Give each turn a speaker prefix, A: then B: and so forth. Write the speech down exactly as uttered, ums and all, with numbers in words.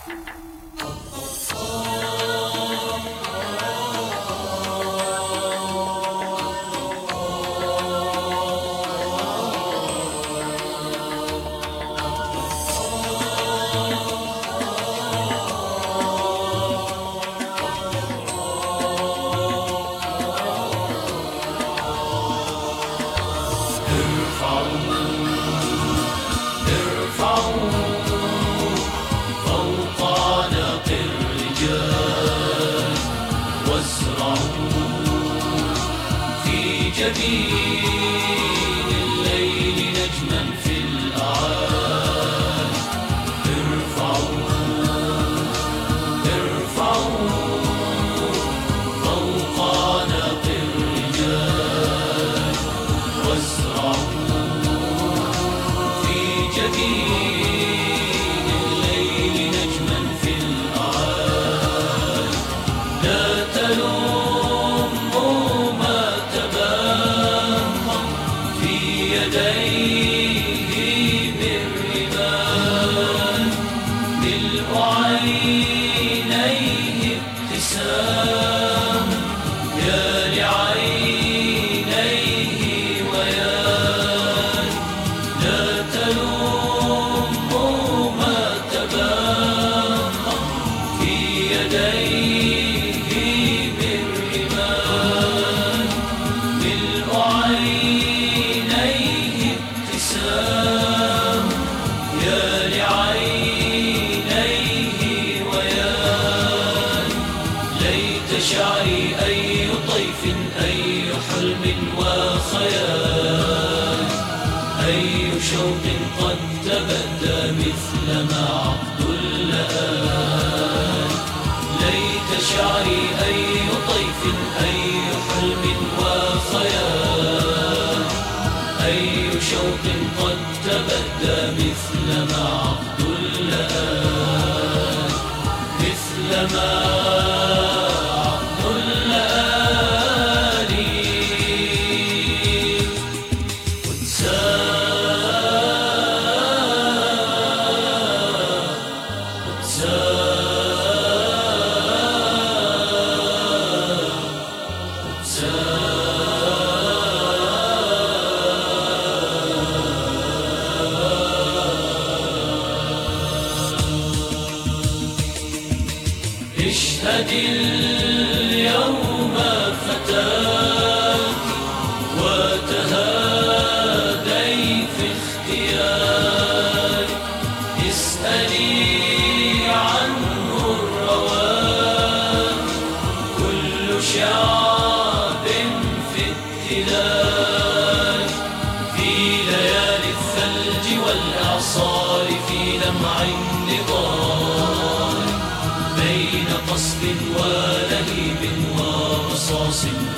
A: جبين الليل نجما في الأعالي. ارفعوا ارفعوا فوق أعناق الرجال وازرعوا في جبين الليل نجما في الأعالي. لا تلوموا يديه بالرمال، ملء عينيه ابتسام، يا لعينيه ويان. لا تلوموا ما تباهى في يديه بالرمال، ملء عينيه ابتسام، يا لعينيه ويان. ليت شعري أي طيف أي حلم وخيال، أي شوق قد تبدى مثل ما عقد اللآل. ليت شعري أي طيف أي حلم وخيال، أي شوق قد تبدى مثل ما عقد اللآل، مثل ما عقد اللآل. قدسا قدسا اشهد اليوم فتاك وتهادي في اختيارك. اسألي عنه الرواد، كل شعب في ابتلاء. في ليالي الثلج والإعصار، في لمع النضال، بين قصف ولهيب ورصاص